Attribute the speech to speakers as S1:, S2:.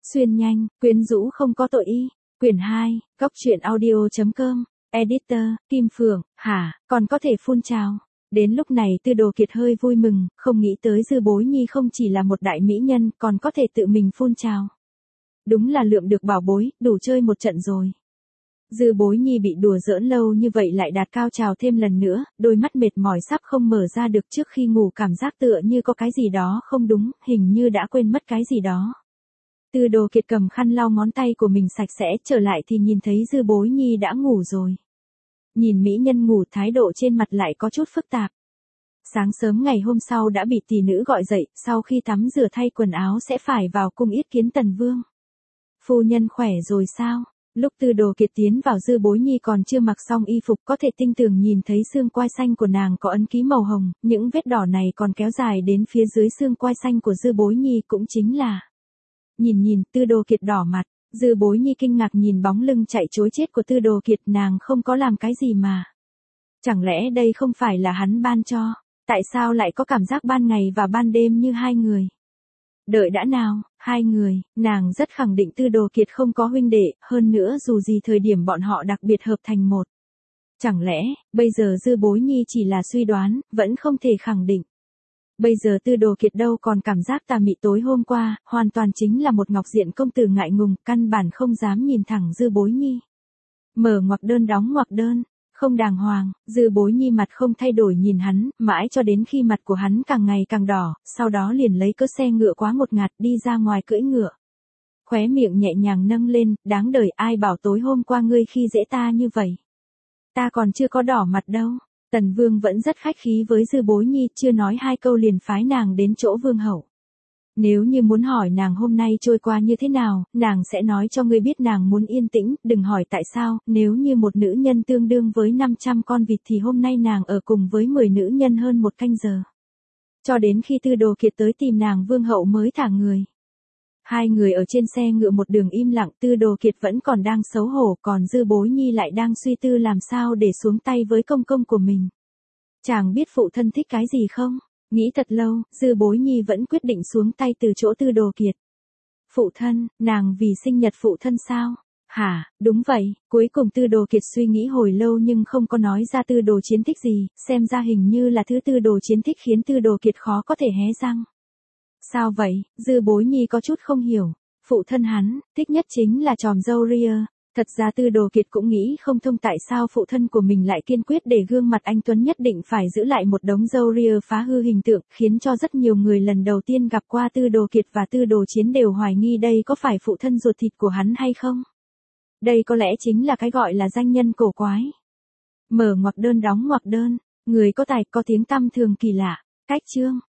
S1: Xuyên nhanh, quyến rũ không có tội y. Quyển 2, góc truyện audio.com, editor, Kim Phượng, hả, còn có thể phun trào. Đến lúc này Tư Đồ Kiệt hơi vui mừng, không nghĩ tới Dư Bối Nhi không chỉ là một đại mỹ nhân, còn có thể tự mình phun trào. Đúng là lượm được bảo bối, đủ chơi một trận rồi. Dư Bối Nhi bị đùa giỡn lâu như vậy lại đạt cao trào thêm lần nữa, đôi mắt mệt mỏi sắp không mở ra được, trước khi ngủ cảm giác tựa như có cái gì đó không đúng, hình như đã quên mất cái gì đó. Tư Đồ Kiệt cầm khăn lau ngón tay của mình sạch sẽ, trở lại thì nhìn thấy Dư Bối Nhi đã ngủ rồi. Nhìn mỹ nhân ngủ, thái độ trên mặt lại có chút phức tạp. Sáng sớm ngày hôm sau đã bị tỷ nữ gọi dậy, sau khi tắm rửa thay quần áo sẽ phải vào cung yết kiến Tần Vương. Phu nhân khỏe rồi sao? Lúc Tư Đồ Kiệt tiến vào, Dư Bối Nhi còn chưa mặc xong y phục, có thể tinh tường nhìn thấy xương quai xanh của nàng có ấn ký màu hồng, những vết đỏ này còn kéo dài đến phía dưới xương quai xanh của Dư Bối Nhi, cũng chính là... Nhìn, Tư Đồ Kiệt đỏ mặt, Dư Bối Nhi kinh ngạc nhìn bóng lưng chạy trối chết của Tư Đồ Kiệt, nàng không có làm cái gì mà. Chẳng lẽ đây không phải là hắn ban cho? Tại sao lại có cảm giác ban ngày và ban đêm như hai người? Đợi đã nào, hai người, nàng rất khẳng định Tư Đồ Kiệt không có huynh đệ, hơn nữa dù gì thời điểm bọn họ đặc biệt hợp thành một. Chẳng lẽ, bây giờ Dư Bối Nhi chỉ là suy đoán, vẫn không thể khẳng định. Bây giờ Tư Đồ Kiệt đâu còn cảm giác tà mị tối hôm qua, hoàn toàn chính là một ngọc diện công tử ngại ngùng, căn bản không dám nhìn thẳng Dư Bối Nhi. Mở ngoặc đơn đóng ngoặc đơn, không đàng hoàng, Dư Bối Nhi mặt không thay đổi nhìn hắn, mãi cho đến khi mặt của hắn càng ngày càng đỏ, sau đó liền lấy cớ xe ngựa quá ngột ngạt đi ra ngoài cưỡi ngựa. Khóe miệng nhẹ nhàng nâng lên, đáng đời, ai bảo tối hôm qua ngươi khi dễ ta như vậy. Ta còn chưa có đỏ mặt đâu. Tần Vương vẫn rất khách khí với Dư Bối Nhi, chưa nói hai câu liền phái nàng đến chỗ Vương hậu. Nếu như muốn hỏi nàng hôm nay trôi qua như thế nào, nàng sẽ nói cho ngươi biết nàng muốn yên tĩnh, đừng hỏi tại sao, nếu như một nữ nhân tương đương với 500 con vịt thì hôm nay nàng ở cùng với 10 nữ nhân hơn một canh giờ. Cho đến khi Tư Đồ Kiệt tới tìm nàng, Vương hậu mới thả người. Hai người ở trên xe ngựa một đường im lặng, Tư Đồ Kiệt vẫn còn đang xấu hổ, còn Dư Bối Nhi lại đang suy tư làm sao để xuống tay với công công của mình. Chàng biết phụ thân thích cái gì không? Nghĩ thật lâu, Dư Bối Nhi vẫn quyết định xuống tay từ chỗ Tư Đồ Kiệt. Phụ thân, nàng vì sinh nhật phụ thân sao? Hả, đúng vậy, cuối cùng Tư Đồ Kiệt suy nghĩ hồi lâu nhưng không có nói ra Tư Đồ Chiến thích gì, xem ra hình như là thứ Tư Đồ Chiến thích khiến Tư Đồ Kiệt khó có thể hé răng. Sao vậy? Dư Bối Nhi có chút không hiểu. Phụ thân hắn, thích nhất chính là chòm râu ria. Thật ra Tư Đồ Kiệt cũng nghĩ không thông tại sao phụ thân của mình lại kiên quyết để gương mặt anh tuấn nhất định phải giữ lại một đống râu ria phá hư hình tượng, khiến cho rất nhiều người lần đầu tiên gặp qua Tư Đồ Kiệt và Tư Đồ Chiến đều hoài nghi đây có phải phụ thân ruột thịt của hắn hay không. Đây có lẽ chính là cái gọi là danh nhân cổ quái. Mở ngoặc đơn đóng ngoặc đơn, người có tài có tiếng tăm thường kỳ lạ. Cách chương